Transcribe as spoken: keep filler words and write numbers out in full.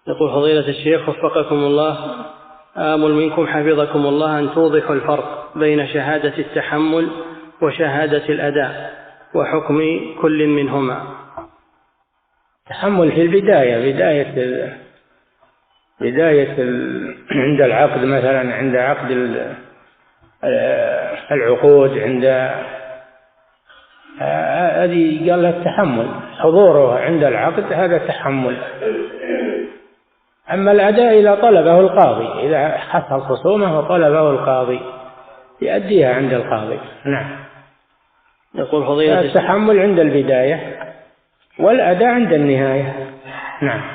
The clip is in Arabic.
يقول فضيلة الشيخ وفقكم الله، آمل منكم حفظكم الله أن توضحوا الفرق بين شهادة التحمل وشهادة الأداء وحكم كل منهما. التحمل في البداية، بداية ال... بداية ال... عند العقد مثلا، عند عقد ال... العقود، عند هذه قال له التحمل، حضوره عند العقد هذا تحمل. أما الأداء إذا طلبه القاضي، إذا حصل خصومة وطلبه القاضي يؤديها عند القاضي. نعم. يقول فضيلة التحمل عند البداية والأداء عند النهاية. نعم.